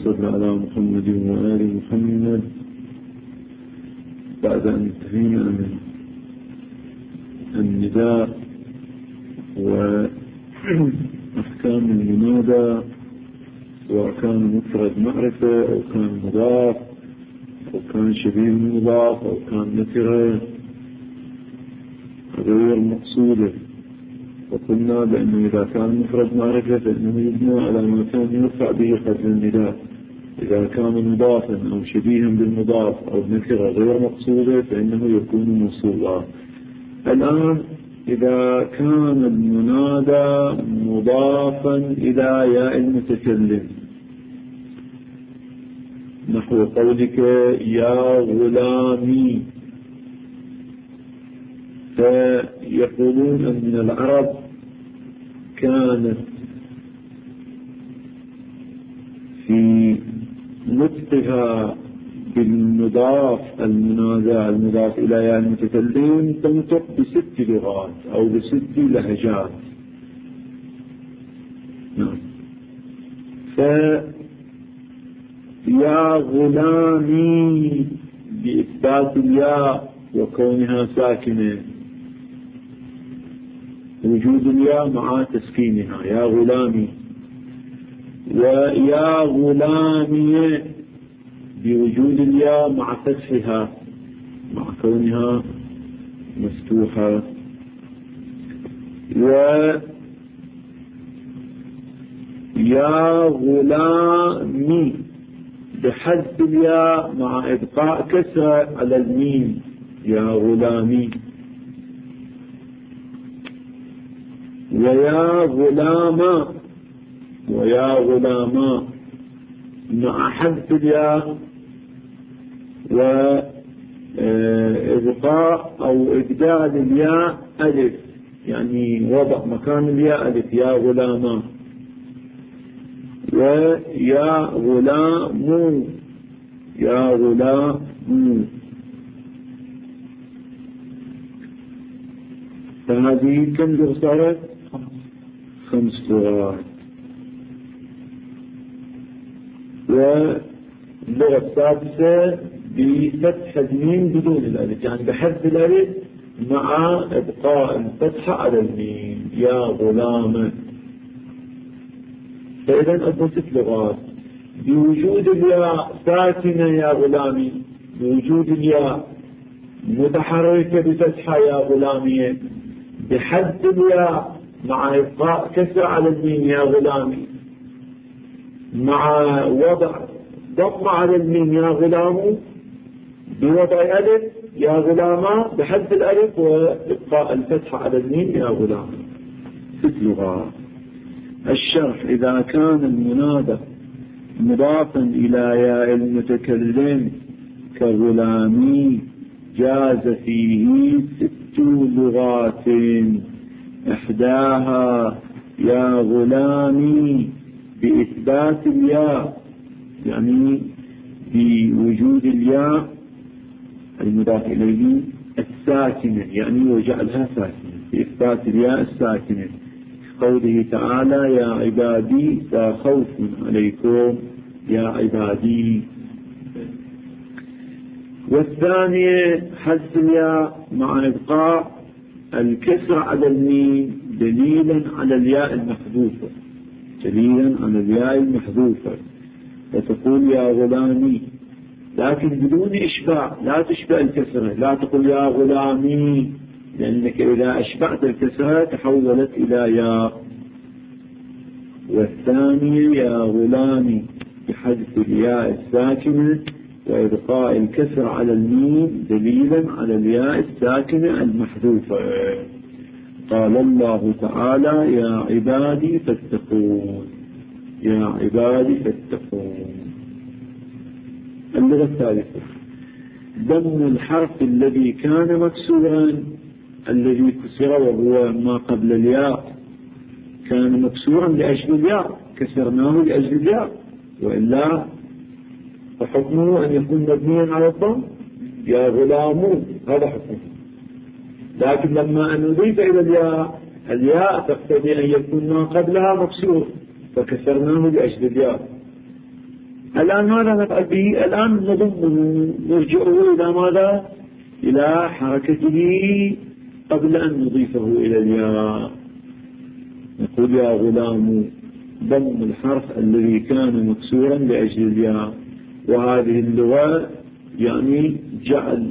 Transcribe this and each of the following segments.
صل على محمد وآل محمد. بعد أن انتهينا من النداء وأحكام المنادى، سواء كان مفرد معرفة أو كان مضاف أو كان شبيه مضاف أو كان نكرة غير مقصودة، وقلنا بأنه إذا كان مفرد معرفة فإنه يبنى على ما كان يرفع به قبل النداء. إذا كان مضافا أو شبيها بالمضاف أو نكرة غير مقصودة فإنه يكون موصولا. الآن إذا كان المنادى مضافا إلى ياء المتكلم، نحو قولك يا غلامي، فيقولون أن العرب كانت في نطقها بالمضاف المنادى المضاف إلى ياء المتكلم تنطق ب6 لغات أو ب6 لهجات. نعم. فيا غلامي بإثبات الياء وكونها ساكنة، وجود الياء مع تسكينها يا غلامي، ويا غلامي بوجود الياء مع فتحها مع كونها مفتوحة، ويا غلامي بحذف الياء مع إبقاء كسرة على الميم يا غلامي، ويا غلاما مع حذف الياء وإبقاء أو إبدال الياء ألف، يعني وضع مكان الياء ألف يا غلاما، ويا غلام فهذه كم لغة صارت؟ 5 لغات. واللغة السادسة بفتح الميم بدون الألف، يعني بحذف الألف مع إبقاء الفتحة على الميم يا غلام. فإذا 4 لغات بوجود الياء ساكنة يا غلامي، بوجود الياء متحركة بفتحة يا غلامية، بحذف الياء مع إبقاء كسر على الميم يا غلامي، مع وضع ضم على الميم يا غلام، بوضع ألف يا غلاما بحذف الألف وإبقاء الفتحة على الميم يا غلام. 6 لغات. الشرح: إذا كان المنادى مضافا إلى ياء المتكلم كغلامي جاز فيه 6 لغات، إحداها يا غلامي بإثبات الياء، يعني بوجود الياء المضاف إليه الساكنة، يعني وجعلها ساكنة بإثبات الياء الساكنة، قوله تعالى يا عبادي لا خوف عليكم يا عبادي. والثانية حذف الياء مع إبقاء الكسر على الميم دليلا على الياء المحذوفة، فتقول يا غلامي لكن بدون إشباع، لا تشبع الكسرة، لا تقول يا غلامي، لأنك إذا أشبعت الكسرة تحولت إلى ياء. والثانية يا غلامي بحذف الياء الساكنة وإبقاء الكسر على الميم دليلا على الياء الساكنة المحذوفة. قال الله تعالى يا عبادي فاتقون، يا عبادي فاتقون. اللغة الثالثة ضم الحرف الذي كان مكسورا، الذي كسر وهو ما قبل الياء كان مكسورا لأجل الياء كسرناه لأجل الياء، وإلا فحكمه أن يكون مبنيا على الضم يا غلام، هذا حكمه. لكن لما أن نضيف إلى الياء تقتضي أن يكون ما قبلها مكسور فكسرناه لأجل الياء. الآن ماذا نفعل به؟ الآن نضمه نرجعه إلى ماذا؟ إلى حركته قبل أن نضيفه إلى الياء. نقول يا غلام، ضم الحرف الذي كان مكسورا لأجل الياء. وهذه اللغة يعني جعل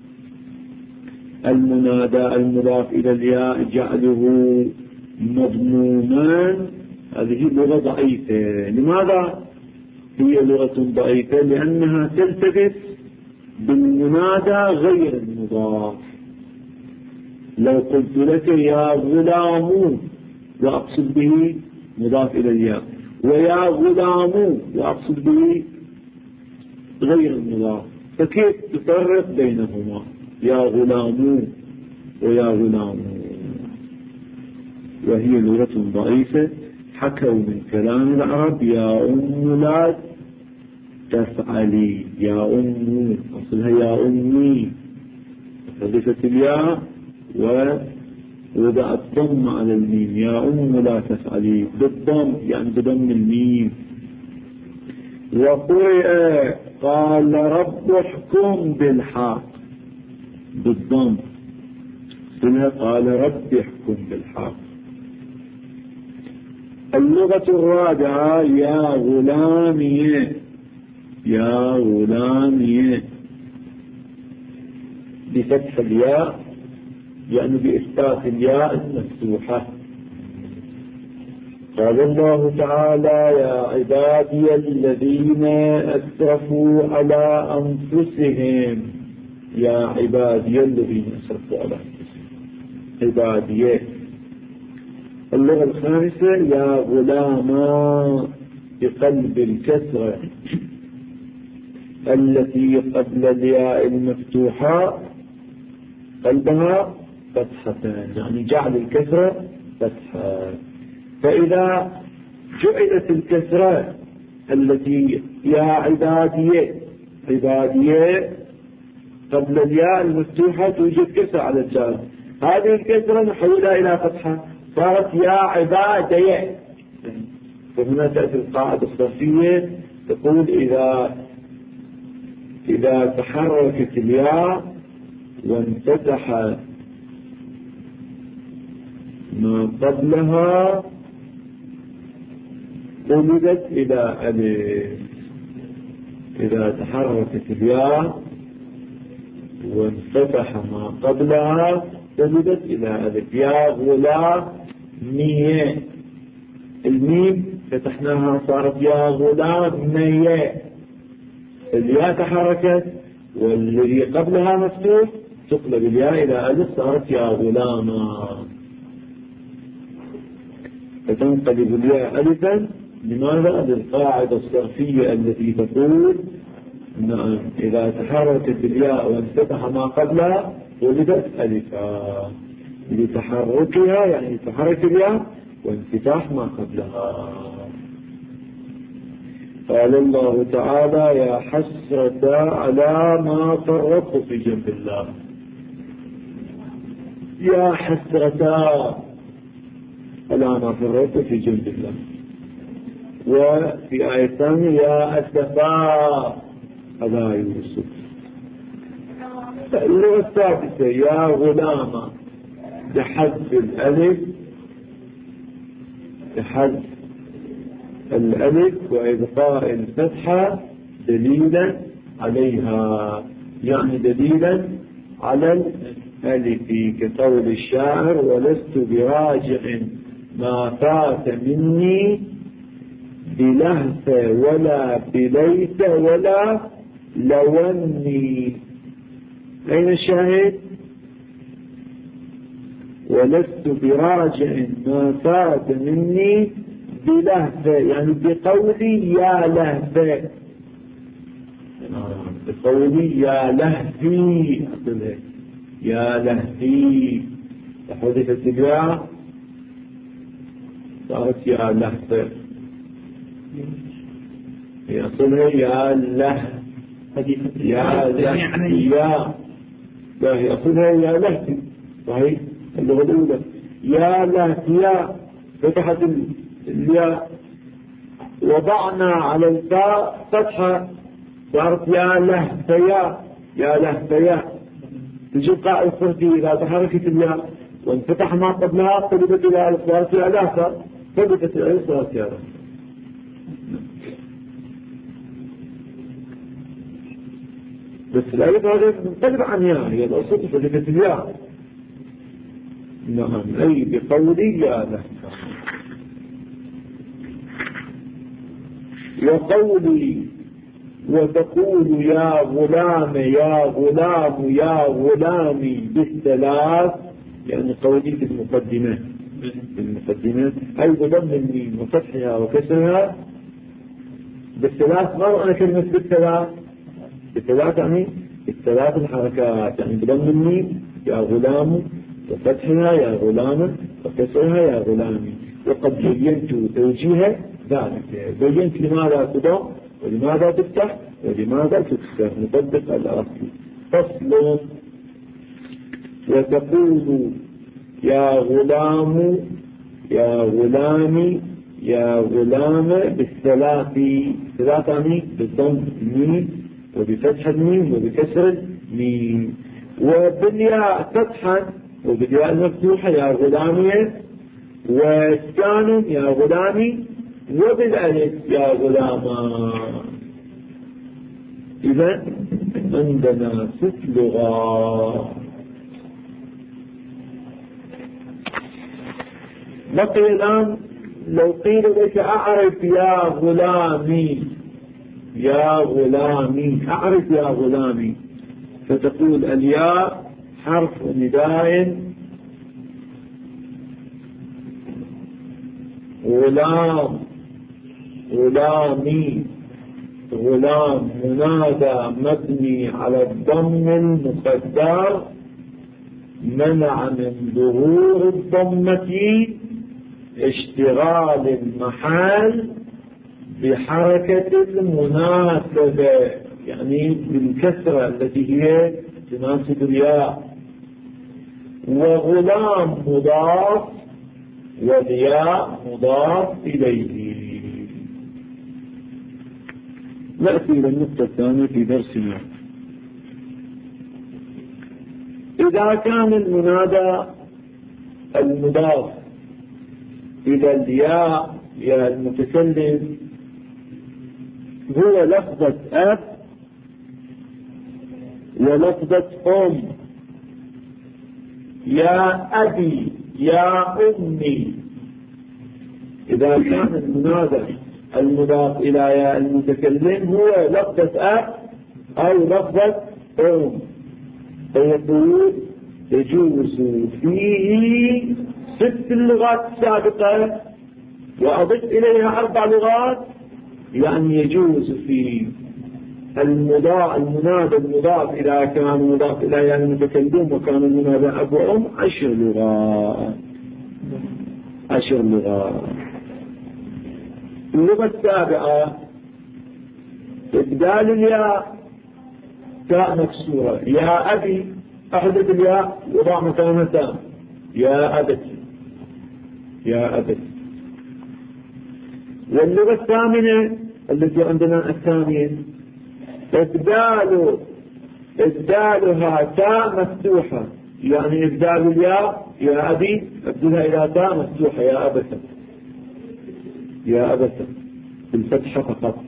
المنادى المضاف إلى الياء جعله مضموما، هذه لغة ضعيفة. لماذا هي لغة ضعيفة؟ لأنها تلتبس بالمنادى غير المضاف. لو قلت لك يا غلام وأقصد به مضاف إلى الياء، ويا غلام وأقصد به غير المضاف، فكيف تفرق بينهما؟ يا غلام ويا غلام. وهي لغة ضعيفة. حكوا من كلام العرب يا أم لا تفعلي، يا أم أصلها يا أمي، حذفت الياء ووضع الضم على الميم، يا أم لا تفعلي بالضم يعني بضم الميم. وقرئ قال رب احكم بالحق بالضم، قال رب احكم بالحق. اللغة الرابعة يا غلامي، يا غلامي بفتح الياء يعني بإثبات الياء المفتوحة. قال الله تعالى يا عبادي الذين أسرفوا على أنفسهم، يا عبادي الذين أسرفوا على أنفسهم، عبادي. اللغة الخامسة يا غلاما بقلب الكسرة التي قبل الياء المفتوحة قلبها فتحتان، يعني جعل الكسرة فتحة. فإذا جعلت الكسرة التي يا عبادي عبادي قبل الياء المفتوحة توجد كسرة على الجار، هذه الكسرة نحولها إلى فتحة صارت يا عبادي. فهنا تأتي القاعدة الصرفية تقول إذا تحركت الياء وانفتح ما قبلها قلبت إلى ألف. إذا تحركت الياء وانفتح ما قبلها قلبت إلى ألف. يا غلامي، الميم فتحناها صارت يا غلامي، الياء تحركت والذي قبلها مفتوح تقلب الياء إلى ألف صارت يا غلاما، فتنقلب الياء ألفا. لماذا؟ للقاعدة الصرفية التي تقول نعم إذا تحركت الياء وانفتح ما قبلها ولدت ألفا، لتحركها يعني تحرك الياء وانفتاح ما قبلها. قال الله تعالى يا حسرة على ما فرطت في جنب الله، يا حسرة على ما فرطت في جنب الله. وفي آية ثانية يا أسفا على يوسف. اللغة السادسة يا غلاما بحذف الألف، بحذف الألف وإبقاء الفتحة دليلا عليها، يعني دليلا على الألف، كقول الشاعر ولست براجع ما فات مني بلهث ولا بليث ولا لوني. أين الشاهد؟ ولست براجع ما فات مني بلهث يعني بقولي يا لهث، بقولي يا لهثي، يا لهثي فحذفت الياء صارت يا لهث، هي أصلها يا له يا لهثي، لا هي أصلها يا لهثي صحيح اللغة الأولى. يا لهثي فتحت الياء وضعنا على الفاء فتحة صارت يا لهفيا، يا لهفيا. تجي قاء الصرفي إذا تحركت الياء وانفتح ما قبلها قلبت إلى ألف صارت يا لهفة، ثبتت الألف صارت يا لهفة. بس الألف هذا منقلب عن ياء، هي الأصل ثبتت الياء. نعم، أي بقولي يا لهفة. وقولي وتقول يا غلام يا غلام يا غلامي بالثلاث، يعني قولي في المقدمات أي بضم الميم وفتحها وكسرها بالثلاث. ما معنى كلمة بالثلاث؟ بالثلاث يعني الثلاث الحركات، يعني بضم الميم يا غلام وفتحها يا غلام وكسرها يا غلامي. وقد بينت توجيه ذلك، بينت لماذا تضم ولماذا تفتح ولماذا تكسر، نطبق الأصل. فصل. وتقول يا غلام يا غلامي يا غلام بالثلاث، ثلاث يعني بالضم الميم وبفتح الميم وبكسر الميم، وبالياء فتحا وبالياء المفتوحة يا غلامي، واسكان يا غلامي، وبالألف يا غلاما. إذا عندنا 6 لغات. بقي الآن لو قيل لك أعرف يا غلامي يا غلامي، أعرف يا غلامي، فتقول الياء حرف نداء، غلام غلامي، غلام منادى مبني على الضم المقدر منع من ظهور الضمة اشتغال المحل بحركة المناسبة، يعني بالكسرة التي هي تناسب الياء. وغلام مضاف والياء مضاف إليه. نأتي إلى النقطة الثانية في درسنا. إذا كان المنادى المضاف إلى الياء يا المتكلم هو لفظة أب ولفظة أم، يا أبي يا أمي، إذا كان المنادى المضاف إلى يا المتكلم هو لفظة أب أو لفظة أم، فيقول يجوز فيه 6 لغات سابقة وأضف إليها 4 لغات، يعني يجوز في المنادى المضاف إذا كان مضاف إلى يا المتكلم وكان المنادى أب وأم 10 لغات. 10 لغات. اللغة السابعة إبدال الياء تاء مكسورة، يا أبي أحدث الياء وضع مكانها تاء، يا أبتي يا أبتي. واللغة الثامنة التي عندنا الثانية إبدالها تاء مفتوحة، يعني إبدال الياء يا أبي أبدلها إلى تاء مفتوحة يا أبتا يا أبتا بالفتحة فقط.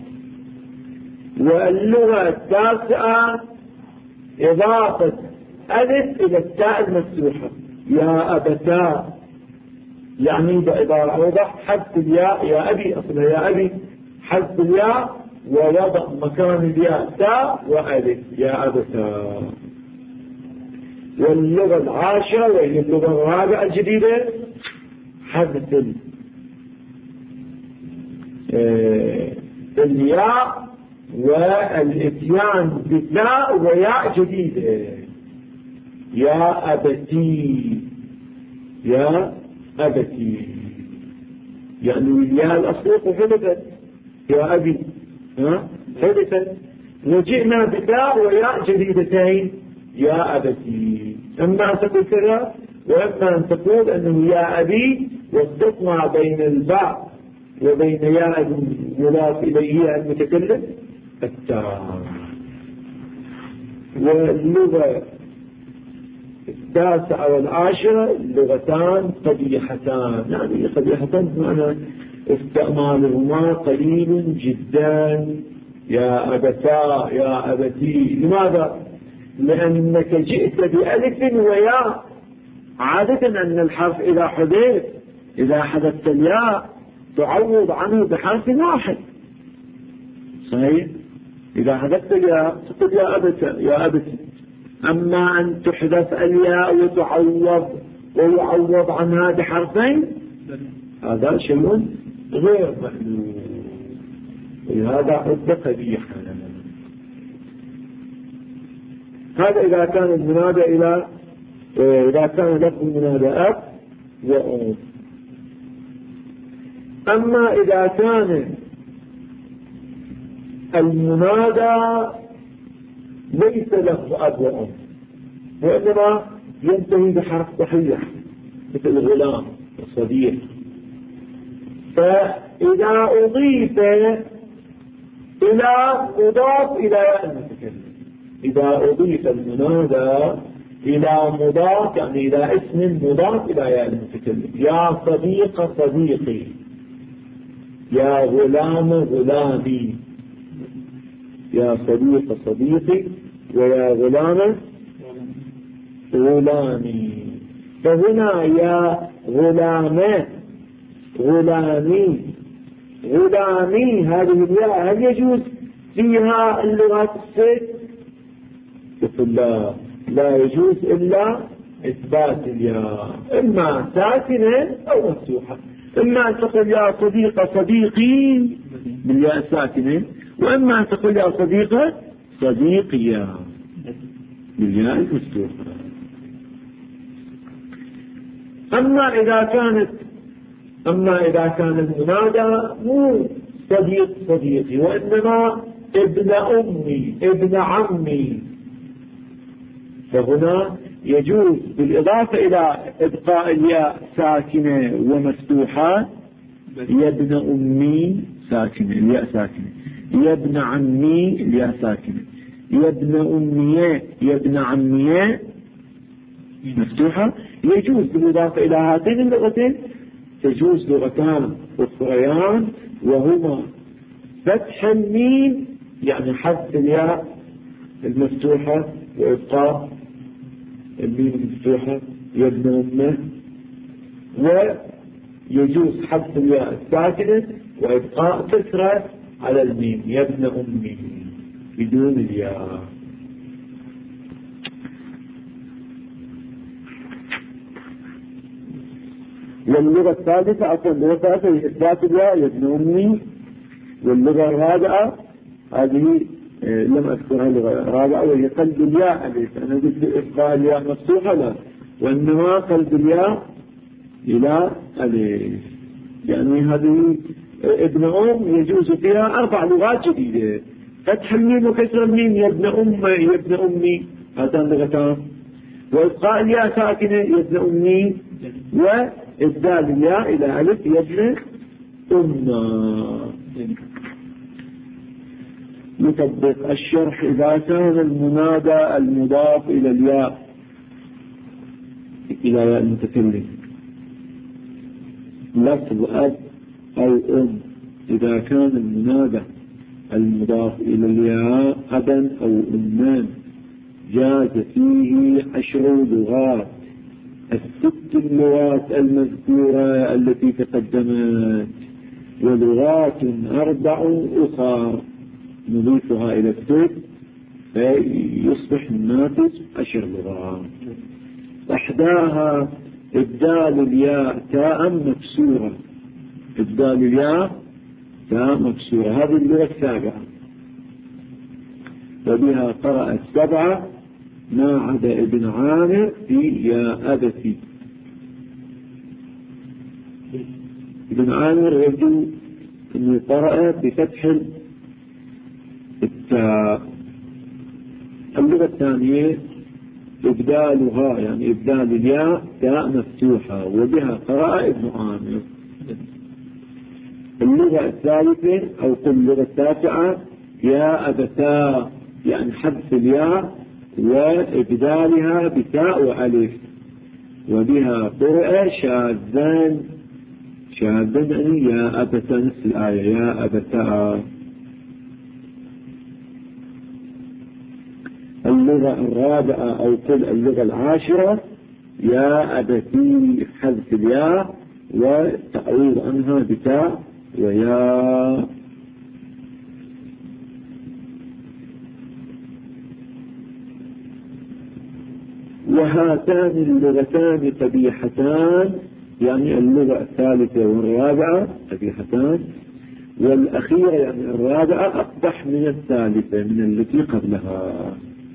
واللغة التاسعة إضافة ألف إلى التاء المفتوحة يا أبتا، يعني بعبارة أوضح حذف الياء يا أبي أصلها يا أبي، حذف الياء ووضع مكان الياء تاء وألف يا أبتا. واللغة العاشرة وهي اللغة الرابعة الجديدة حذف الياء والاتيان بتاء وياء جديدة يا أبتي يا أبتي، يعني الياء الأصلية حدثت يا أبي حدثت، وجئنا بتاء وياء جديدتين يا أبتي. أما أن تقول كذا وأما أن تقول أنه يا أبي والتقمع بين الباء وبين ياء مضاف إليه المتكلم التام. واللغة التاسعة والعاشرة لغتان قبيحتان، يعني قبيحتان بمعنى استعمالهما قليل جدا، يا أبتا يا أبتي. لماذا؟ لأنك جئت بألف وياء. عادة أن الحرف إذا حذفت الياء تعوض عنه بحرف واحد، صحيح؟ إذا حذفت الياء تقول يا أبتا يا أبتي. أما أن تحذف الياء ويعوض عنها بحرفين، هذا شيء غير مألوف، ولهذا عد قبيحا. هذا إذا كان المنادى إذا كان لفظ المنادى أب وأم. أما إذا كان المنادى ليس لفظ أب وأم، وإنما ينتهي بحرف صحيح مثل غلام وصديق، فإذا أضيف إلى مضاف إلى ياء المتكلم، إذا أضيف المنادى إلى مضاف يعني إلى اسم مضاف إلى ياء المتكلم، يا صديق صديقي، يا غلام غلامي، يا صديق صديقي، ويا غلام غلامي. فهنا يا غلام غلامي غلامي، هذه الياء هل يجوز فيها اللغات الست؟ يقول لا يجوز إلا إثبات الياء، إما ساكنة أو مفتوحة. إما أن تقول يا صديق صديقي بالياء الساكنة، وإما أن تقول يا صديقة صديقي بالياء المفتوحة. أما إذا كان المنادى مو صديق صديقي، وإنما ابن أمي ابن عمي، فهنا يجوز بالإضافة إلى إبقاء الياء ساكنة ومفتوحة، يا ابن أمي ساكنة الياء ساكنة، يا ابن عمي الياء ساكنة، يا ابن أمي يا ابن عمي مفتوحة. يجوز بالإضافة إلى هاتين اللغتين تجوز لغتان أخريان، وهما فتح الميم يعني حذف الياء المفتوحة وإبقاء الميم المفتوحة يا ابن أمه، ويجوز حذف الياء الساكنة وإبقاء كسرة على الميم يا ابن أمي بدون الياء. واللغة الثالثة اللغة الثالثة هي إثبات الياء يا ابن أمي. واللغة الرابعة هذه لم أذكرها اللغة الرابعة، وهي قلب الياء. أنا قلت إبقاء الياء مفتوحة لا، وإنما قلب الياء إلى ألف. يعني هذه ابن أم يجوز فيها 4 لغات جديدة: فتح الميم وكسر الميم يا ابن أم يا ابن أمي، هاتان لغتان، وإبقاء الياء ساكنة يا ابن أمي، وإبدال الياء إلى ألف يا ابن أمة. يطبق الشرح إذا كان المنادى المضاف إلى الياء إلى ياء المتكلم لفظ أب أو أم، إذا كان المنادى المضاف إلى الياء أبا أو أمان جاز فيه 10 لغات، ال6 اللغات المذكورة التي تقدمت، ولغات 4 أخرى نضيفها إلى الست فيصبح الناتج 10 لغات. إحداها إبدال الياء تاء مكسورة، إبدال الياء تاء مكسورة، هذه اللغة السابعة، وبها قرأ 7 ما عدا ابن عامر في يا أبتي. ابن عامر يبدو أنه قرأ بفتح التاء. اللغة الثانية إبدالها يعني إبدال الياء تاء مفتوحة، وبها قرأ ابن عامر. اللغة الثالثة أو قل اللغة التاسعة يا أبتا، يعني حذف الياء وإبدالها بتاء وألف، وبها قرأ شاذا يعني يا أبتا، نفس الآية يا أبتا. اللغة الرابعة أو قل اللغة العاشرة يا أبتي، حذف الياء والتعويض عنها بتاء ويا. وهاتان اللغتان قبيحتان، يعني اللغة الثالثة والرابعة قبيحتان، والأخيرة يعني الرابعة أقبح من الثالثة من التي قبلها.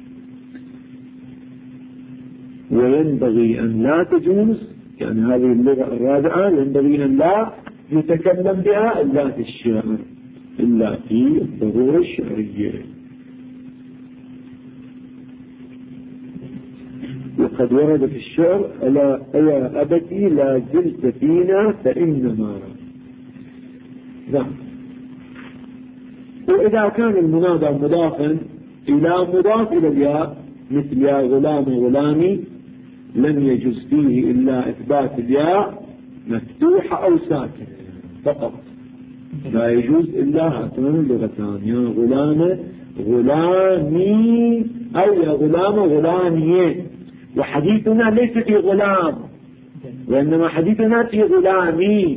وينبغي أن لا تجوز، يعني هذه اللغة الرابعة ينبغي أن لا يتكلم بها إلا في الشعر، إلا في الضرورة الشعرية. وقد ورد في الشعر ألا يا أبتي لا زلت فينا فإنما. نعم. وإذا كان المنادى مضافا إلى مضاف إلى الياء مثل يا غلام غلامي لم يجوز فيه إلا إثبات الياء مفتوحة أو ساكنة فقط، لا يجوز إلا هاتان اللغتان يا غلام غلامي أو يا غلام غلامي. وحديثنا ليس في غلام، وإنما حديثنا في غلامي.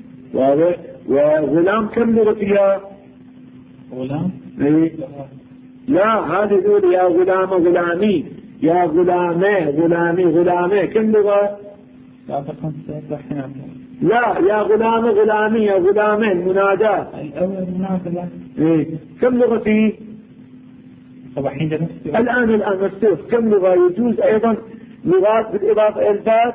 وغلام كم لغة فيها؟ غلام؟ إيه؟ لا، هذه يقول يا غلام غلامي، يا غلامي غلامي غلامي، كم لغة؟ لا، يا غلام غلامي يا غلامي المنادى الأول منادى. إيه؟ كم لغة فيه؟ الآن مفتوح، كم لغة يجوز أيضا لغات بالإضافة إلى الفات؟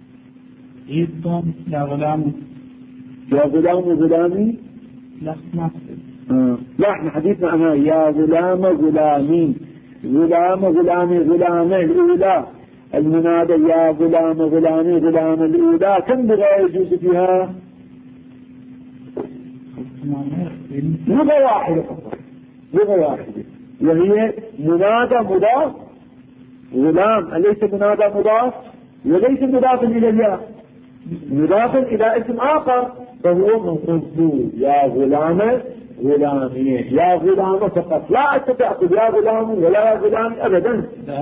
يا غلام يا غلام غلامي. لا ما لا، احنا حديثنا أنا يا غلام غلامي، غلام غلامي غلامي الأولى المنادى يا غلام غلامي غلام الأولى، كم لغة يجوز فيها؟ لغة واحدة فقط، لغة واحدة، وهي منادى مضاف غلام، أليس منادى مضاف؟ وليس مضافا إلى الياء، مضافا إلى اسم آخر فهو منصوب يا غلام غلامي، يا غلام فقط، لا تأخذ يا غلام ولا يا غلام أبدا،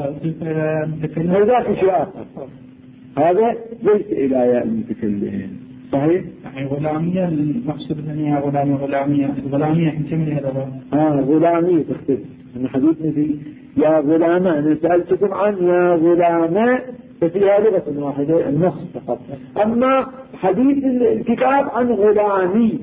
هذا شيء آخر، هذا ليس إلى ياء المتكلم. صحيح؟ يعني غلامية المقصود هنا غلامية غلامية غلامية حكمني هذا. غلامية تختلف. أنا حديثني في يا غلام، أنا سألتكم عن يا غلام ففيها لغة واحدة النص فقط، أما حديث الكتاب عن غلامي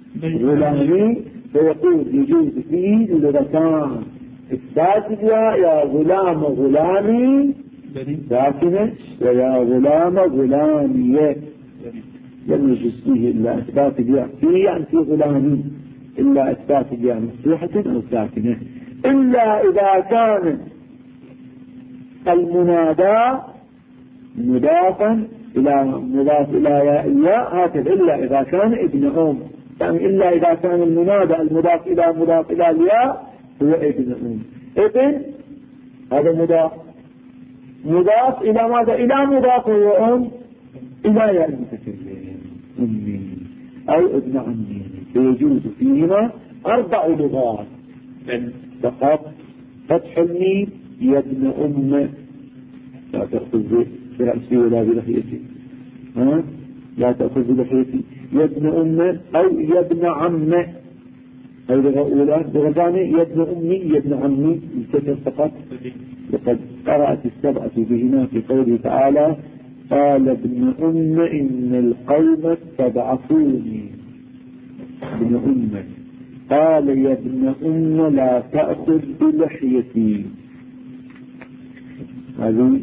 فيقول يجوز فيه لغتان، إثبات الياء يا غلام غلامي ساكنة ويا غلام غلامية، لم يجوز فيه إلا إثبات الياء فيه، يعني في غلامي إلا إثبات الياء مفتوحة أو ساكنة، إلا إذا كان المنادى مضافا إلى مضاف إلى ياء هكذا، إلا إذا كان ابن أم، يعني إلا إذا كان المنادى المضاف إلى الياء هو ابن أم. ابن هذا مضاف إلى ماذا؟ إلى مضاف هو أم إلى ياء المتكلم أمي أو ابن عمي، فيجوز فيهما 4 لغات فقط. فتح الميم يا ابن أم، لا تأخذ برأسي ولا بلحيتي، لا تأخذ بلحيتي، يا ابن أم أو يا ابن عم، هذه لغة أولى. لغة ثانية يا ابن أمي يا ابن عمي الكسر فقط. وقد قرأت السبعة بهما في قوله تعالى قال ابن أم إن القوم استضعفوني، ابن أم قال يا ابن أم لا تأخذ بلحيتي، هذه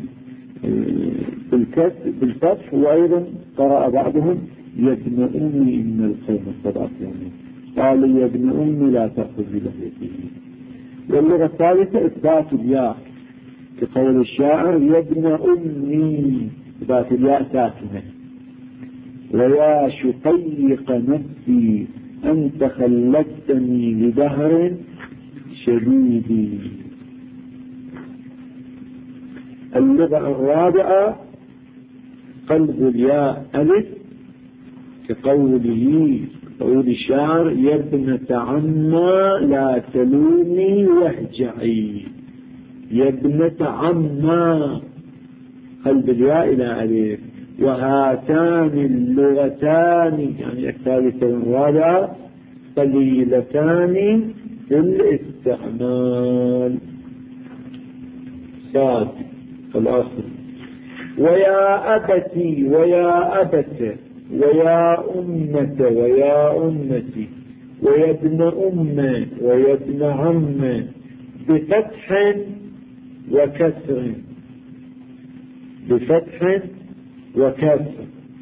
بالفتح. وأيضا قرأ بعضهم يا ابن أمي إن القوم استضعفوني قال يا ابن أمي لا تأخذ بلحيتي. واللغة الثالثة إثبات الياء كقول الشاعر يا ابن أمي، إثبات الياء ساكنة ويا شقيق نفسي أنت خلدتني لدهر شديد. اللغة الرابعة قلب الياء ألف كقوله قول الشاعر يا ابنة عما لا تلومي واهجعي. يا ابنة عما قلب الياء إلى ألف. وهاتان اللغتان يعني الثالثة والرابعة قليلتان في الاستعمال. صاد الآخر ويا أبتي ويا أبت ويا أمة ويا أمتي ويا ابن أم ويا ابن عم بفتح وكسر. بفتح وكسر.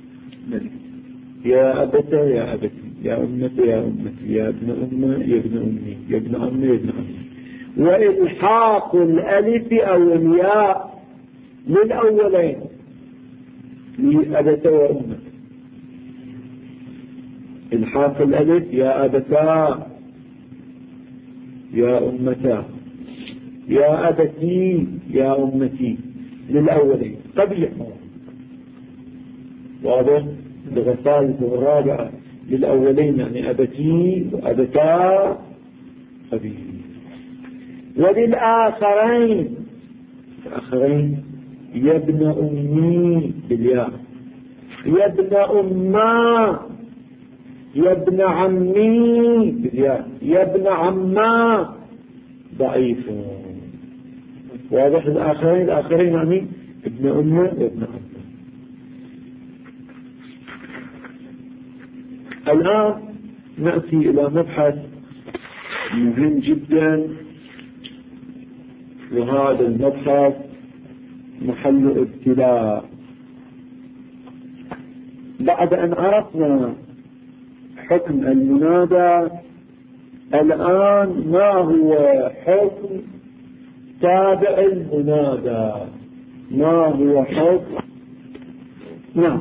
يا أبت يا أبتي يا أمة يا أمتي يا ابن أم يا ابن أمي يا ابن عم يا ابن عمي. وإلحاق الألف أو الياء للأولين لأبت وأمة. إلحاق الألف يا أبتا يا أمتا يا أبتي يا أمتي للأولين قبيح. واضح؟ اللغة الثالثة والرابعة للأولين يعني أبتي وأبتا قبيح. وللآخرين الآخرين يا ابن أمي بالياء يا ابن أما يا ابن عمي بالياء يا ابن عما ضعيف. واضح؟ الآخرين يعني ابن أمه وابن عمه. الآن نأتي إلى مبحث مهم جدا، وهذا المبحث محل ابتلاء. بعد أن عرفنا حكم المنادى، الآن ما هو حكم تابع المنادى؟ ما هو حكم؟ نعم.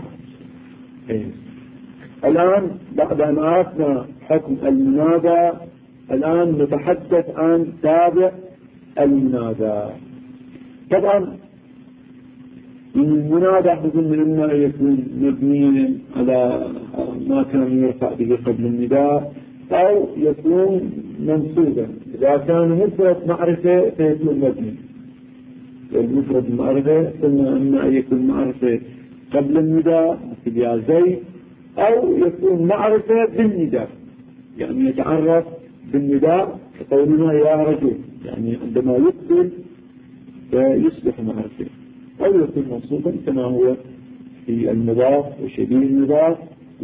الآن بعد أن عرفنا حكم المنادى، الآن نتحدث عن تابع المنادى. طبعا المنادى نقول إما يكون مبنيا على ما كان يرفع به قبل النداء أو يكون منصوبا. إذا كان مفرد معرفة فيكون مبني. المفرد معرفة قلنا إما يكون معرفة قبل النداء مثل يا زيد، أو يكون معرفة بالنداء يعني يتعرف بالنداء كقولنا يا رجل، يعني عندما يقبل فيصبح معرفة. أو يكون منصوبا كما هو في المضاف وشبيه المضاف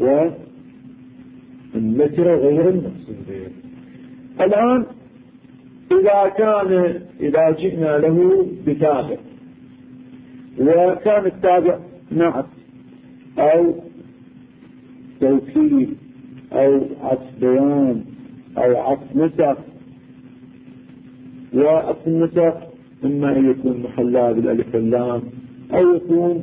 والنكرة غير المقصودة. الآن إذا جئنا له بتابع وكان التابع نعت أو توكيد أو عطف بيان أو عطف نسخ، وعطف النسخ إما أن يكون محلى بالألف واللام أو يكون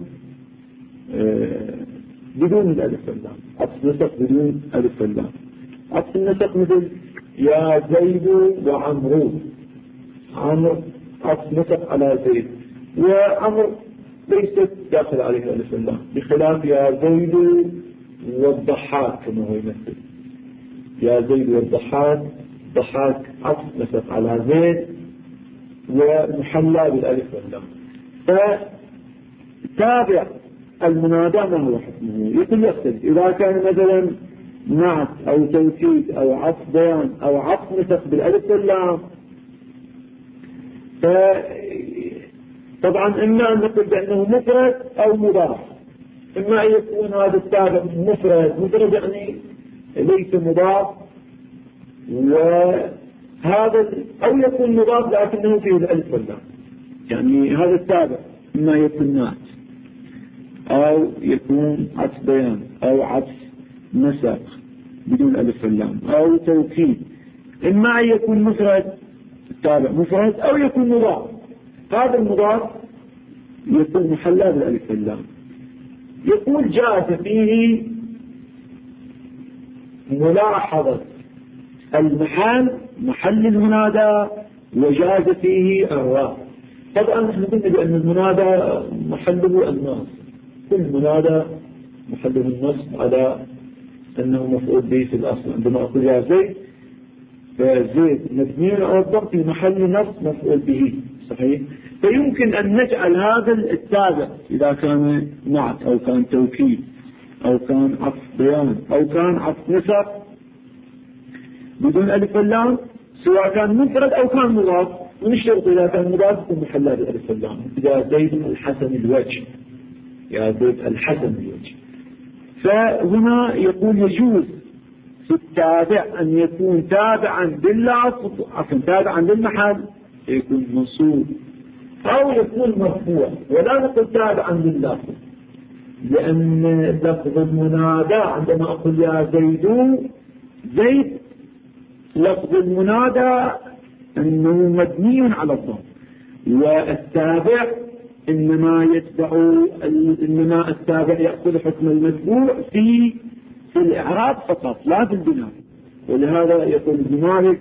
بدون الألف واللام. عطف نسخ بدون ألف واللام. عطف النسخ مثل يا زيد وعمرو. عمرو عطف نسخ على زيد، وعمرو ليست داخل عليه الألف واللام، بخلاف يا زيد والضحاك كما هو يمثل. يا زيد والضحاك، ضحاك عطف نسخ على زيد ومحلى بالألف واللام. فتابع المنادى ما هو حكمه؟ يقول يختلف. إذا كان مثلا نعت أو توكيد أو عطف بيان أو عطف نسخ بالألف واللام، طبعا إما أن نقول بأنه مفرد أو مضاف. إما أن يكون هذا التابع مفرد يعني ليس مضاف، وهذا أو يكون مضاف لكنه فيه الألف واللام. يعني هذا التابع إما يكون نعت أو يكون عطف بيان أو عطف نسخ بدون ألف واللام أو توكيد. إما أن يكون مفرد، التابع مفرد، أو يكون مضاف. هذا المضاف يكون محلى بالألف واللام. يقول جاز فيه ملاحظة المحل محل المنادى وجاز فيه الراء. طبعا نحن قلنا بأن المنادى محله النصب، كل منادى محله النصب على أنه مفعول به في الأصل. عندما أقول يا زيد فزيد مبني على الضم في محل نصب مفعول به، صحيح؟ فيمكن أن نجعل هذا التابع إذا كان نعت أو كان توكيد أو كان عطف بيان أو كان عطف نسب بدون ألف واللام، سواء كان مفرد أو كان مضاف، ونشترط إذا كان مضاف يكون محله بالألف واللام. إذا زيد الحسن الوجه، يا زيد الحسن الوجه. فهنا يقول يجوز في التابع أن يكون تابعا باللفظ، عفوا تابعا بالمحل يكون منصوب أو يكون مرفوع، ولا نقول تابعا باللفظ، لأن لفظ المنادى عندما أقول يا زيد زيد لفظ المنادى أنه مبني على الضم، والتابع إنما التابع يأخذ حكم المتبوع في الإعراب فقط لا في البناء. ولهذا يقول ابن مالك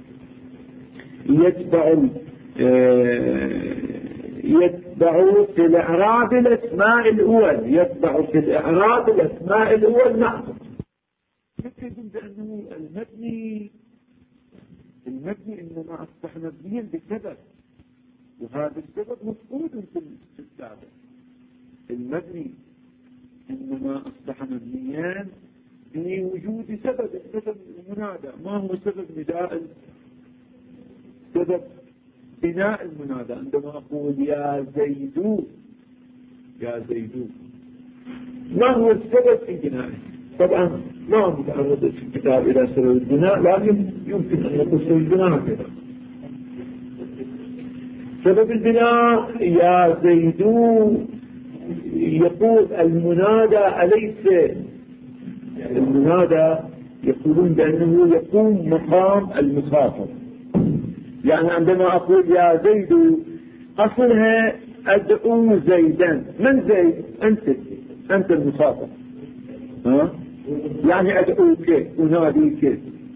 يتبع في الإعراب الأسماء الأول، يتبع في الإعراب الأسماء الأول. نعم، يمكن بأنه المبني إنما أصبح مبنيا بسبب، وهذا السبب مفقود في التابع. المبني إنما أصبح مبنيا بوجود سبب المنادى. ما هو سبب سبب بناء المنادى؟ عندما أقول يا زيد يا زيد، ما هو السبب في بنائه؟ طبعا ما متعرض في الكتاب إلى سبب البناء، لكن يمكن أن نقول سبب البناء كذا. سبب البناء يا زيد، يقول المنادى أليس المنادى يقولون بأنه يقوم مقام المخاطب. يعني عندما أقول يا زيد أصلها أدعو زيدا. من زيد؟ أنت المخاطب، يعني أدعوك أناديك.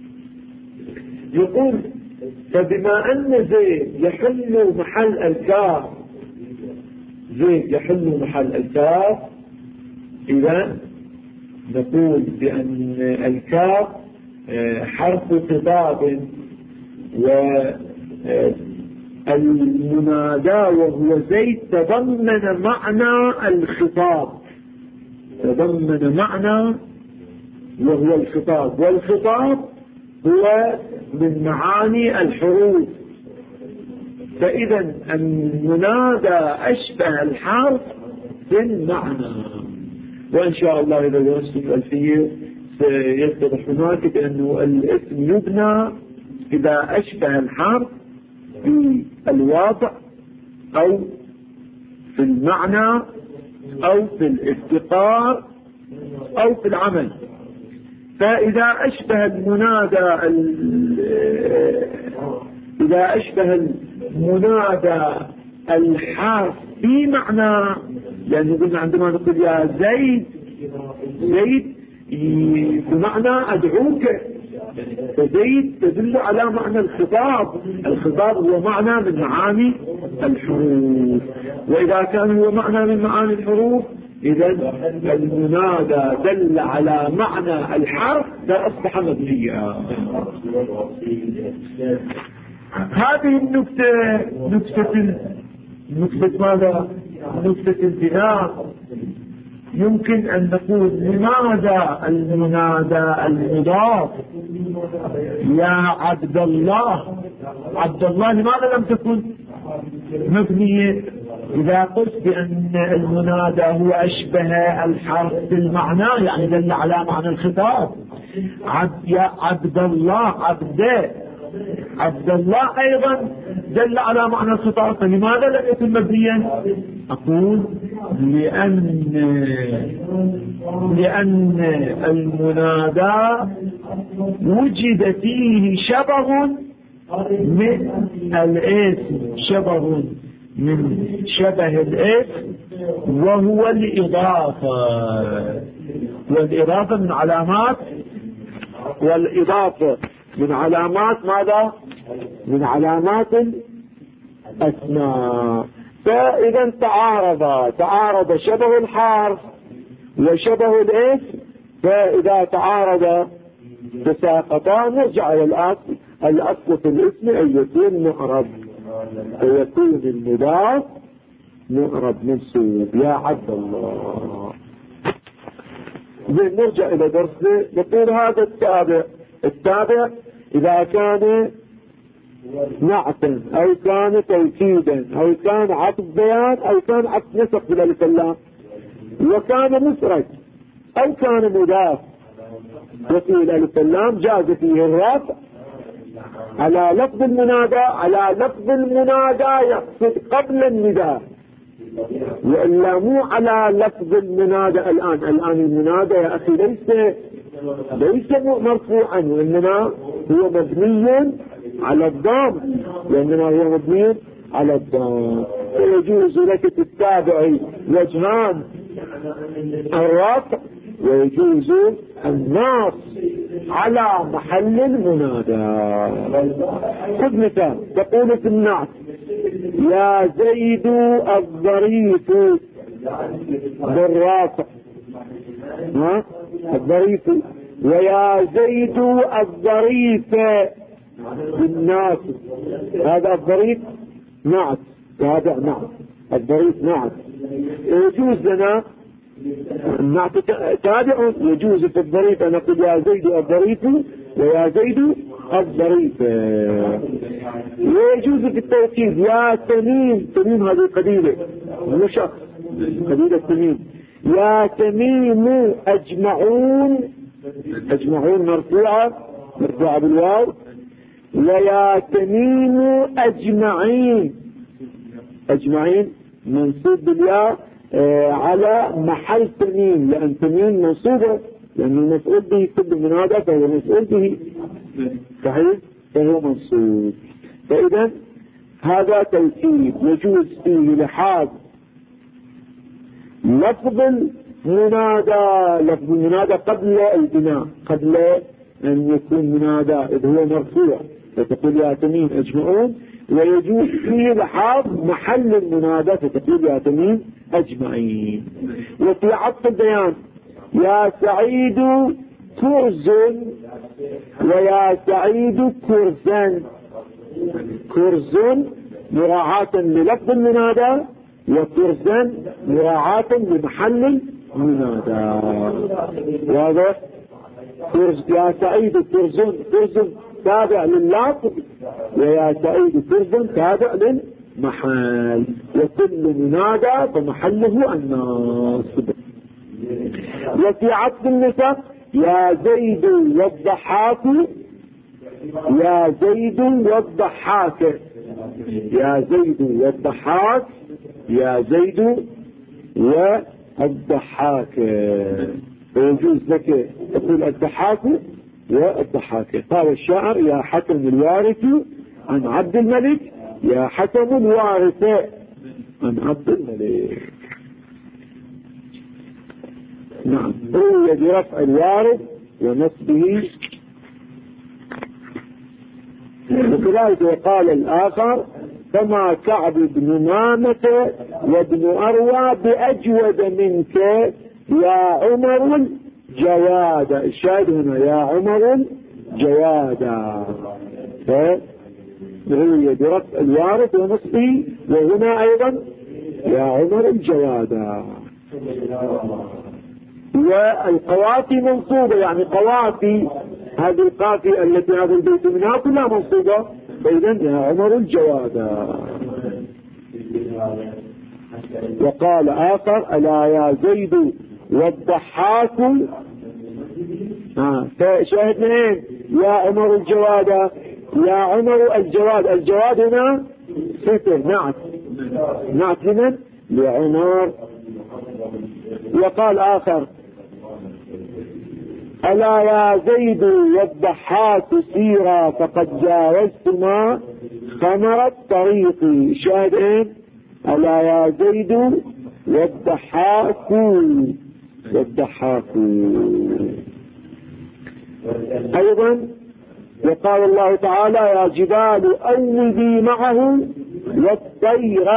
يقول فبما أن زيد يحل محل الكاف، زيد يحل محل الكاف، إذا نقول بأن الكاف حرف خطاب، والمنادى وهو زيد تضمن معنى الخطاب، تضمن معنى وهو الخطاب، والخطاب هو من معاني الحروف. فإذا المنادى أشبه الحرف في المعنى. وإن شاء الله إذا درست الألفية سيتضح هناك بأنه الاسم يبنى إذا أشبه الحرف في الواضع أو في المعنى أو في الافتقار أو في العمل. فإذا أشبه المنادى إذا أشبه المنادى الحرف في معنى، لأنه قلنا عندما نقول يا زيد زيد بمعنى أدعوك، فزيد تدل على معنى الخطاب. الخطاب هو معنى من معاني الحروف، وإذا كان هو معنى من معاني الحروف إذا المنادى دل على معنى الحرف فأصبح مبنيا. هذه النكتة نكتة ماذا؟ نكتة البناء. يمكن أن نقول لماذا المنادى المضاف يا عبد الله، عبد الله لماذا لم تكن مبنية؟ إذا قلت بأن المنادى هو أشبه الحرف بالمعنى يعني دل على معنى الخطاب. يا عبد الله، عبد الله أيضا دل على معنى الخطاب، فلماذا لم يكن مبنيا؟ أقول لأن المنادى وجد فيه شبه من الاسم، شبه من شبه الاسم وهو الإضافة، والإضافة من علامات والإضافة من علامات ماذا؟ من علامات الأسماء. فإذا تعارض شبه الحرف وشبه الاسم، فإذا تعارض تساقطان نرجع إلى الأصل. الأصل في الاسم أن يكون معرب، فيكون المضاف معرب منصوب. يا عبد الله. نرجع إلى درسنا. نقول هذا التابع إذا كان نعتا أو كان توكيدا أو كان عطف بيان أو كان عطف نسق بالالف واللام، وكان مفرد أو كان مضاف وفي الالف واللام، جاز فيه الرفع على لفظ المنادى. على لفظ المنادى يقصد قبل النداء، وإلا مو على لفظ المنادى. الآن المنادى يا أخي ليس مرفوعا، وإنما هو مبني على الضم، وإنما هو مبني على الضم. فيجوز لك تتابع وجهان الرفع ويجوز النص على محل المنادى. خذ مثال. تقول في النعت: يا زيد الظريف بالرافع، الظريف، ويا زيد الظريف بالناس. هذا الظريف نعت، هذا نعت، الظريف نعت. يجوز لنا النعت تابع، يجوز في الظريف أن نقول يا زيد الظريف ويا زيد الظريف. ويجوز في التوكيد: يا تميم. تميم هذه قبيلة، مو شخص، قبيلة تميم. يا تميم أجمعون. أجمعون مرفوعة بالواو. ويا تميم أجمعين. أجمعين منصوب بالياء على محل تميم، لأن تميم منصوبة، لأنه المسؤول به كل من هذا فهو مسؤول به، صحيح، فهو منصوب. فإذا هذا توكيد يجوز فيه لحاظ لفظ المنادى. لفظ المنادى قبل البناء، قبل أن يكون منادى إذ هو مرفوع، فتقول يا تميم أجمعون. ويجوز فيه لحاظ محل المنادى، فتقول يا تميم أجمعين. وفي عطف البيان: يا سعيد كرز ويا سعيد كرزا. كرز مراعاة للفظ المنادى، وكرزا مراعاة لمحل المنادى. واضح؟ يا سعيد كرز، كرز تابع لللفظ، ويا سعيد كرز تابع للمحل، وكل منادى فمحله الناصب. وفي عطف النسب: يا زيد والضحاك. يا زيد والضحاك. يا زيد والضحاك. يا زيد والضحاك. ويجوز لك تقول الضحاك والضحاك. قال الشاعر: يا حكم الوارث عن عبد الملك، يا حكم الوارث عن عبد الملك. نعم، روي برفع الوارث ونصبه. وكذلك قال الآخر: فما كعب بن مامة وابن أروى بأجود منك يا عمر الجواد. الشاهد هنا يا عمر الجواد. روي برفع الوارث ونصبه، وهنا أيضا يا عمر الجواد. والقوافي منصوبة، يعني قوافي هذه القافية التي هذا البيت منها كلها منصوبة. فإذا يا عمر الجواد. وقال آخر: ألا يا زيد والضحاك. فشاهدنا ايه؟ يا عمر الجواد، يا عمر الجواد. الجواد هنا صفة، نعت لمن؟ لعمر. وقال آخر: ألا يا زيد والضحاك سيرا فقد جاوزتما خمر الطريق. شاهد ايه؟ ألا يا زيد والضحاك. أيضا وقال الله تعالى يا جبال أوبي معه والطير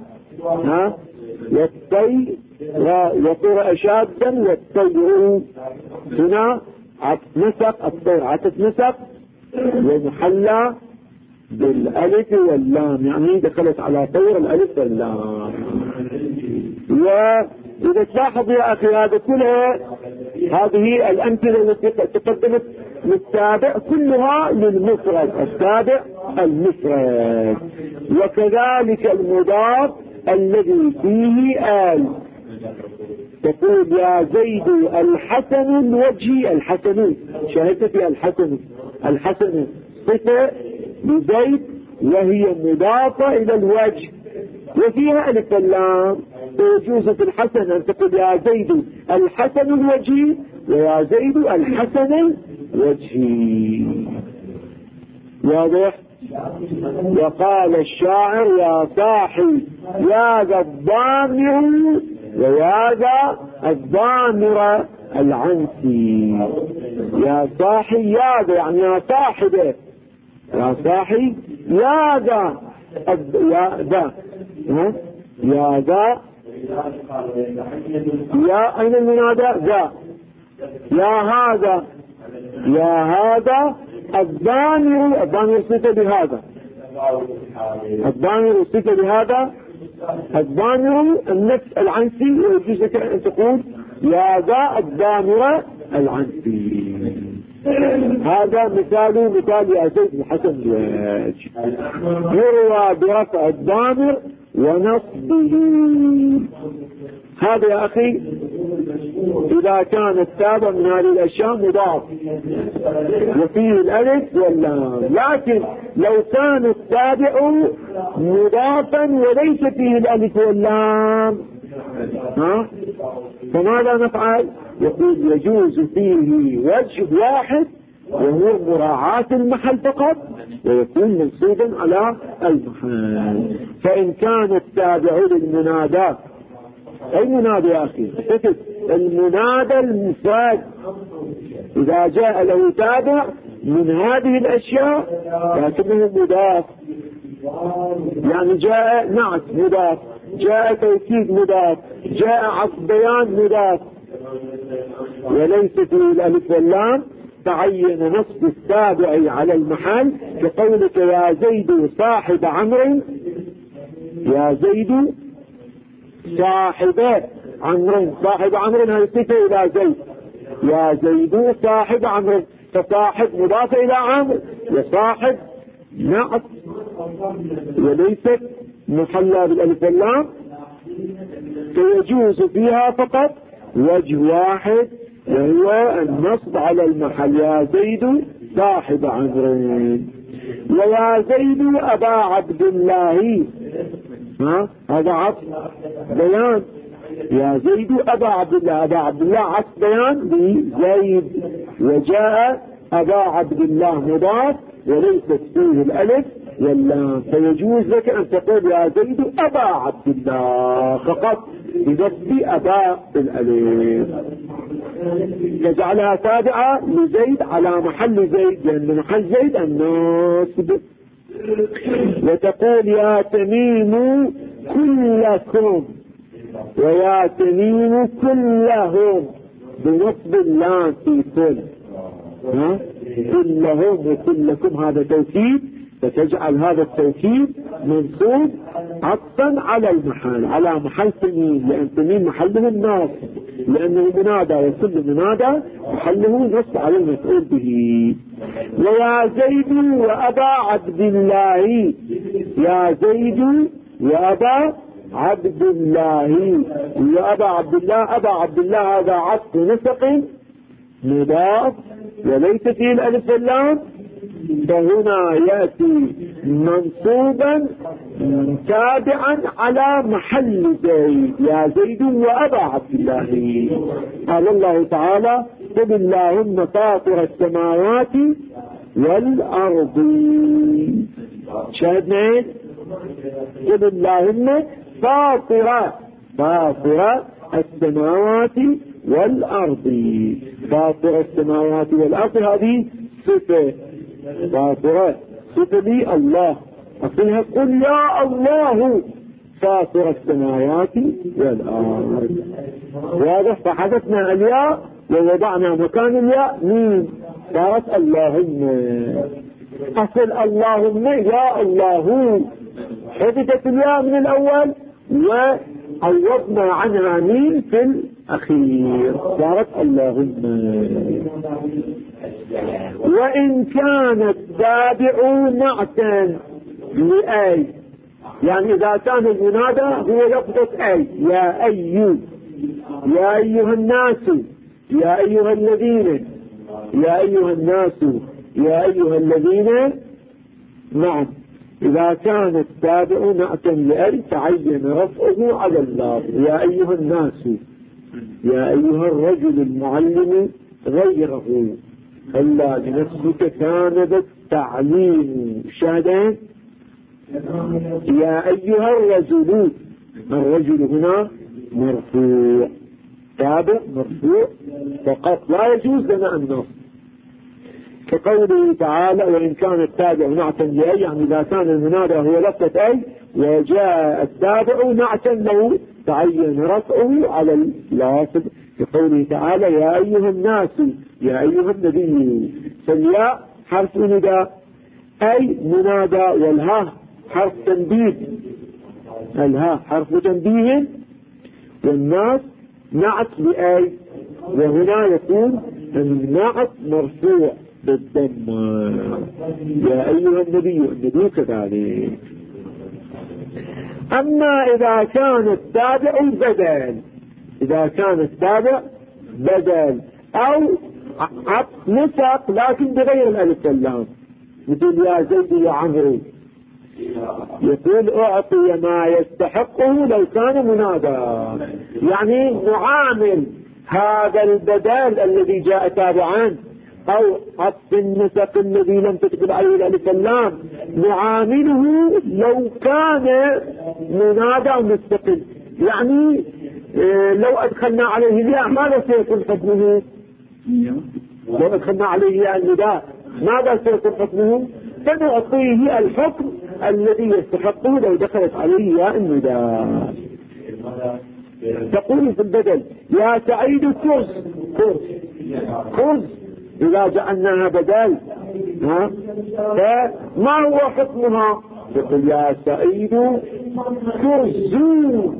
والطير وقرأ شادا والطير هنا عطف نسق الطير عطف نسق ومحلى بالألف واللام يعني دخلت على طير الألف واللام. وإذا تلاحظ يا أخي هذا كلها هذه الأمثلة التي تقدمت للتابع كلها للمفرد التابع المفرد. وكذلك المضاف الذي فيه آل تقول يا زيد الحسن الوجه الحسن شاهدت في الحسن صفة لزيد وهي مضافة إلى الوجه وفيها ألف اللام. ويجوز في الحسن أن تقول يا زيد الحسن الوجه ويا زيد الحسن وجهي. واضح؟ وقال الشاعر يا صاحي يا ذا الضامر ويا ذا الضامر العنسي. يا صاحي يا ذا يعني يا صاحبه يا صاحي يا ذا يا ذا يا أين المنادى ذا يا هذا الضامر صفة بهذا الضامر صفة بهذا الضامر النفس العنسي. ويجوز لك أن تقول يا ذا الضامر العنسي. هذا مثال يا زيد الحسن الوجه يروى برفع الضامر ونصبه. هذا يا أخي إذا كان التابع من هذه الأشياء مضاف وفيه الألف واللام. لكن لو كان التابع مضافا وليس فيه الألف واللام فماذا نفعل؟ يقول يجوز فيه وجه واحد وهو مراعاة المحل فقط ويكون منصوبا على المحل. فإن كان التابع للمنادى أي منادى يا أخي المنادى المفرد إذا جاء له تابع من هذه الأشياء لكنه مضاف يعني جاء نعت مضاف جاء توكيد مضاف جاء عطف بيان مضاف وليس فيه الألف واللام تعين نصب التابع على المحل كقولك يا زيد صاحب عمرو يا زيد صاحب عمرو هذه صفة إلى زيد يا زيد صاحب عمرو فصاحب مضاف إلى عمرو وصاحب نعت وليست محلى بالألف واللام فيجوز فيها فقط وجه واحد وهو النصب على المحل يا زيد صاحب عمرو. ويا زيد أبا عبد الله هذا عطف بيان يا زيد أبا عبد الله عطف بيان بزيد وجاء أبا عبد الله مضاف وليست فيه الألف واللام فيجوز لك أن تقول يا زيد أبا عبد الله فقط بنصب أبا بالألف تجعلها تابعة لزيد على محل زيد لأن محل زيد النصب. وتقول يا تميم كلكم ويا تميم كلهم بنصب اللام في كل كلهم وكلكم هذا توكيد فتجعل هذا التوكيد منصوب عطفا على المحل على محل تميم لأن تميم محله النصب لأنه منادى وكل منادى محله نصب على المفعول به. ويا زيد وأبا عبد الله يا زيد وأبا عبد الله وأبا عبد الله أبا عبد الله هذا عطف نسق مضاف وليس فيه الألف واللام فهنا يأتي منصوبا تابعا على محل زيد يا زيد وأبا عبد الله. قال الله تعالى قل اللهم فاطر السماوات والأرض شاهدنا قل اللهم فاطر السماوات والأرض. فاطر السماوات والأرض هذه صفة، فاطرة صفة لي الله، أصلها قل يا الله فاطر السماوات والأرض. واضح؟ فحذفنا الياء ووضعنا مكان الياء مين؟ صارت اللهم. أصل اللهم يا الله، حذفت الياء من الأول وعوضنا عنها مين في الأخير، صارت اللهم. وإن كانت تابع نعتا لأي، يعني إذا كان المنادى هو لفظة أي، يا أيها، يا أيها الناس، يا أيها الذين، يا أيها الناس، يا أيها الذين. نعم، إذا كانت تابع نعتا لأي تعين رفعه على اللفظ. يا أيها الناس، يا أيها الرجل المعلم غيره، ألا لنفسك كان بالتعليم شهدا. يا أيها الرجل، الرجل هنا مرفوع، تابع مرفوع فقط، لا يجوز لنا النص، كقوله تعالى وإن كان التابع نعتا لأي، يعني إذا كان المنادى هو لفظة أي وجاء التابع نعتا له تعين رفعه على اللافظ، كقوله تعالى يا أيها الناس، يا أيها النبي. فالياء حرف نداء، أي منادى، والها حرف تنبيه، الها حرف تنبيه، والناس نعت لأي، وهنا يكون النعت مرفوع بالضم. يا أيها النبي، النبي كذلك. أما إذا كان التابع بدل، إذا كان التابع بدل أو نسق لكن بغير الألف واللام، مثل يا زيد يا عمرو، يقول أعطي ما يستحقه لو كان منادى، يعني نعامل هذا البدل الذي جاء تابعا أو عطف النسق الذي لم تدخل عليه الألف واللام، نعامله لو كان منادى مستقل. يعني لو أدخلنا عليه الياء ماذا سيكون حكمه؟ لو أدخلنا عليه النداء ماذا سيكون حكمه؟ فنعطيه الحكم الذي يستحقه لو دخلت عليه ياء النداء. تقول في البدل يا سعيد كرز، كرز إذا جعلناها بدل فما هو حكمها؟ يقول يا سعيد كرزو،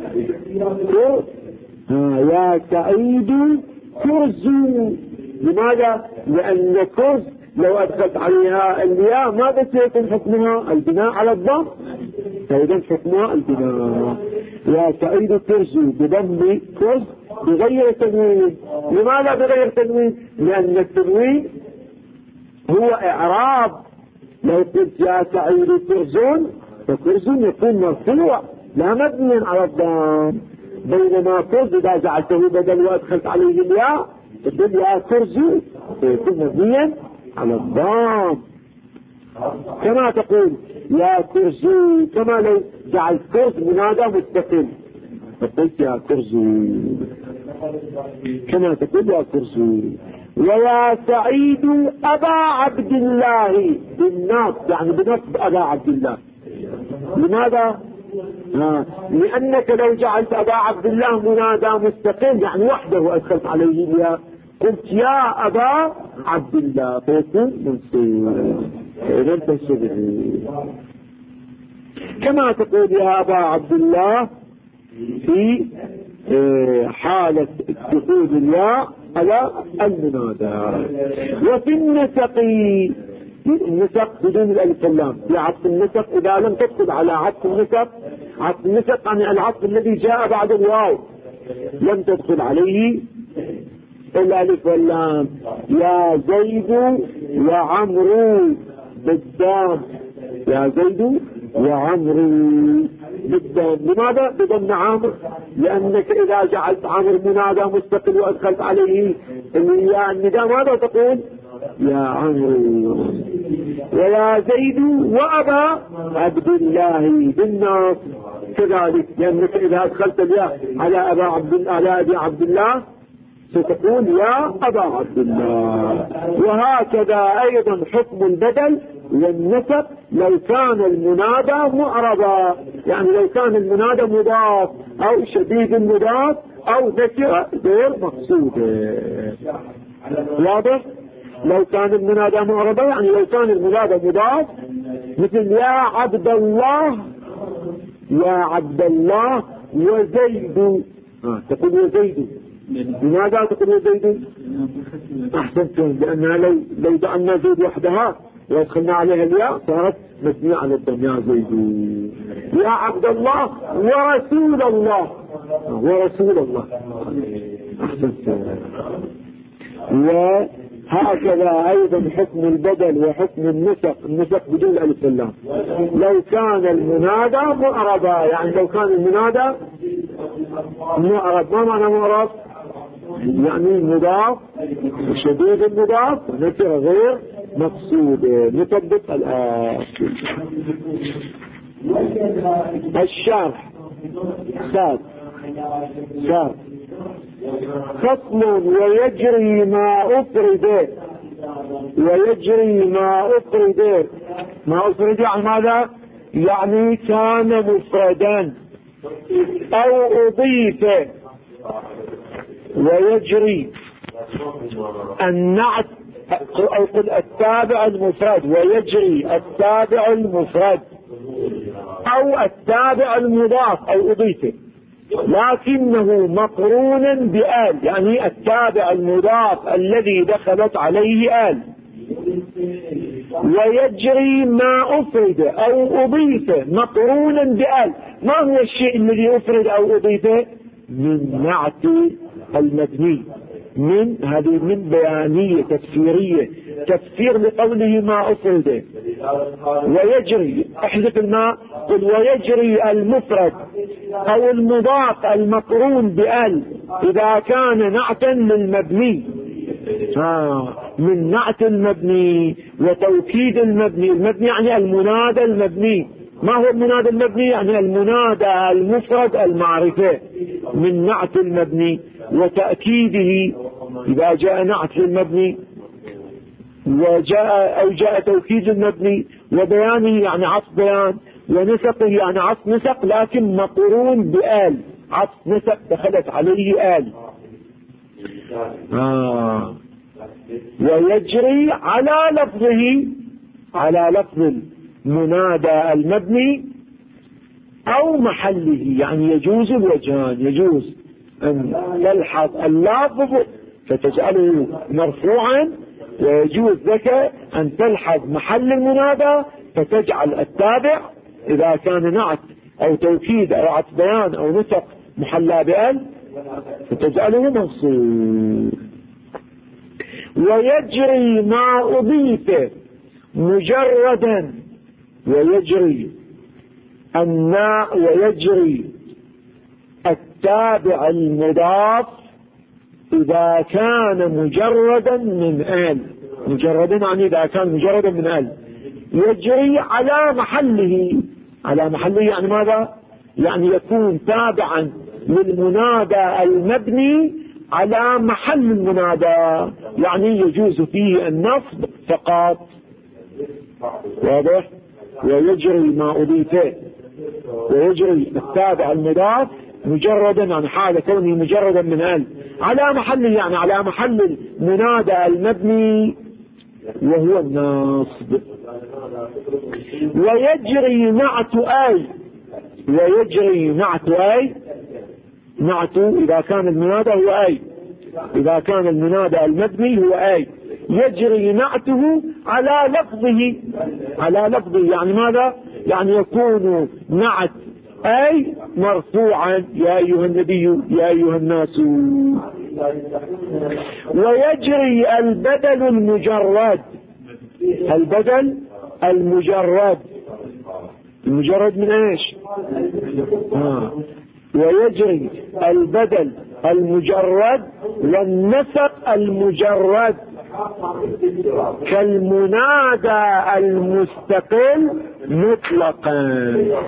يا سعيد كرزو. لماذا؟ لأن كرز لو أدخلت عليها الياء ماذا سيكون حكمها؟ البناء على الضم، فإذا حكمها البناء. يا سعيد كرزو بضم كرز بغير تنوين. لماذا بغير تنوين؟ لأن التنوين هو إعراب. لو قلت يا سعيد كرزون فكرزون يكون مرفوع لا مبنيا على الضم، بينما كرز إذا جعلته بدل وأدخلت عليه الياء تقول يا كرزو فيكون مبنيا على الضم. كما تقول يا كرزو، كما لو جعلت كرز منادى مستقل فقلت يا كرزو، كما تقول يا كرزو. ويا سعيد أبا عبد الله بالنصب، يعني بنصب أبا عبد الله. لماذا؟ لأنك لو جعلت أبا عبد الله منادى مستقل يعني وحده أدخلت عليه الياء، قلت يا أبا عبد الله فيكون منصوب، فإذا تنصبه. كما تقول يا أبا عبد الله في حالة دخول الياء على المنادى. وفي النسق بدون الألف واللام، في عطف النسق إذا لم تدخل على عطف النسق، عطف النسق عن العطف الذي جاء بعد الواو لم تدخل عليه الألف واللام. يا زيد وعمرو بالدام، يا زيد وعمرو بالدام. لماذا؟ بضم عامر، لأنك إذا جعلت عامر منادى مستقل وأدخلت عليه النداء ماذا تقول؟ يا عمرو. ويا زيد وأبا عبد الله بالنصب كذلك، لأنك إذا أدخلت الياء على أبا عبد الله على أبي عبد الله ستقول يا أبا عبد الله. وهكذا أيضا حكم البدل والنسب لو كان المنادى معربا، يعني لو كان المنادى مضاف أو شديد المضاف أو نكرة غير مقصودة. واضح؟ لو كان المنادى معربا يعني لو كان المنادى مضاف مثل يا عبد الله، يا عبد الله وزيد، تقول وزيد. لماذا تقول وزيد؟ أحسنتم، لأنها لو جعلنا زيد وحدها وادخلنا عليها الياء صارت مبنية على الضم. يا زيد، يا عبد الله ورسول الله، ورسول الله. أحسنتم. وهكذا أيضا حكم البدل وحكم النسق بدون ألف واللام. لو كان المنادى معربا، يعني لو كان المنادى معرب. ما معنى معرب؟ يعني مضاف شديد المضاف نكرة غير مقصودة. نطبق الآن الشرح. ساد فصل ويجري ما أفرد، ويجري ما أفرد. ما أفرد يعني ماذا؟ يعني كان مفردا أو أضيف. ويجري النعت أو قل التابع المفرد، ويجري التابع المفرد أو التابع المضاف أو أضيفه، لكنه مقرون بآل، يعني التابع المضاف الذي دخلت عليه آل. ويجري ما أفرد أو أضيف مقرونا بآل. ما هو الشيء الذي أفرد أو أضيفه؟ من نعت المبني. من بيانية تفسيرية، تفسير لقوله ما أفرد. ويجري، احذف الماء، قل ويجري المفرد أو المضاف المقرون بآل إذا كان نعتا للمبني. من نعت المبني وتوكيد المبني. المبني يعني المنادى المبني. ما هو المنادى المبني؟ يعني المنادى المفرد المعرفة. من نعت المبني وتأكيده إذا جاء نعت للمبني جاء توكيد المبني، وبيانه يعني عطف بيان، ونسقه يعني عطف نسق لكن مقرون بآل، عطف نسق دخلت عليه آل. ويجري على لفظ المنادى المبني أو محله، يعني يجوز الوجهان. يجوز أن تلحظ اللفظ فتجعله مرفوعا، ويجوز لك أن تلحظ محل المنادى فتجعل التابع إذا كان نعت أو توكيد أو عطف بيان أو نسق محلى بأل فتجعله منصوب. ويجري ما أضيف مجردا، ويجري ويجري التابع المضاف إذا كان مجردا من آل. مجردا يعني إذا كان مجردا من آل. يجري على محله. على محله يعني ماذا؟ يعني يكون تابعا للمنادى المبني على محل المنادى، يعني يجوز فيه النصب فقط. واضح؟ ويجري ما أضيف، ويجري التابع المضاف مجردا عن حال كونه مجردا من آل على محله، يعني على محل المنادى المبني وهو النصب. ويجري نعت آي. ويجري نعت آي. نعت إذا كان المنادى هو آي، إذا كان المنادى المبني هو آي. يجري نعته على لفظه. على لفظه يعني ماذا؟ يعني يكون نعت أي مرفوعا يا أيها النبي يا أيها الناس. ويجري البدل المجرد. البدل المجرد. المجرد من ايش؟ ويجري البدل المجرد والنسق المجرد كالمنادى المستقل مطلقا.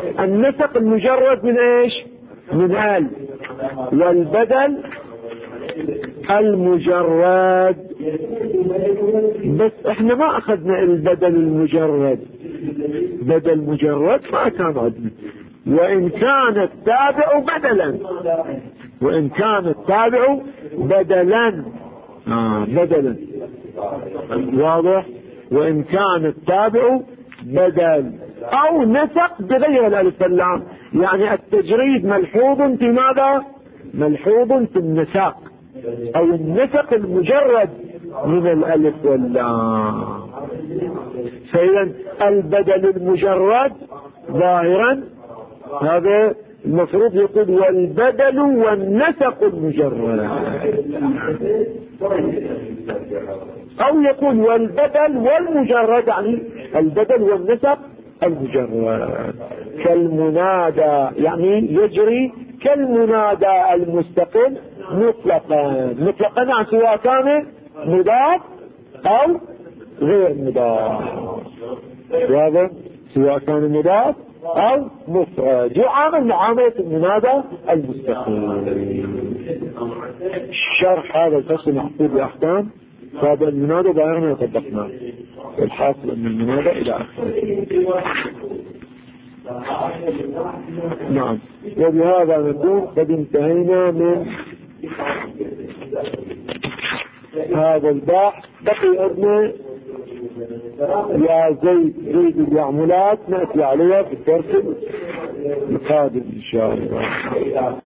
النسق المجرد من ايش؟ من آل. والبدل المجرد. بس احنا ما اخذنا البدل المجرد، بدل مجرد ما كان عندنا. وان كان التابع بدلا، وان كان التابع بدلا، بدلا، واضح؟ وان كان التابع بدل او نسق بغير الالف واللام، يعني التجريد ملحوظ في ماذا؟ ملحوظ في النساق او النسق المجرد من الالف واللام. فإذا البدل المجرد ظاهرا هذا المفروض يقول والبدل والنسق المجرد، او يقول والبدل والمجرد، يعني البدل والنسق المجرد. كالمنادى يعني يجري كالمنادى المستقل مطلقا، مطلقا يعني سواء كان مضاف او غير مضاف، واضح؟ سواء كان مضاف او مفرد يعامل معاملة المنادى المستقل. شرح هذا الفصل محفوظ بأحكام فهذا المنادى ظاهرا يطبقنا، الحاصل من المنادى الى اخره. نعم، وبهذا نكون قد انتهينا من هذا البحث. بقي عندنا يا زيد اليعملات نأتي عليها في الدرس القادم إن شاء الله.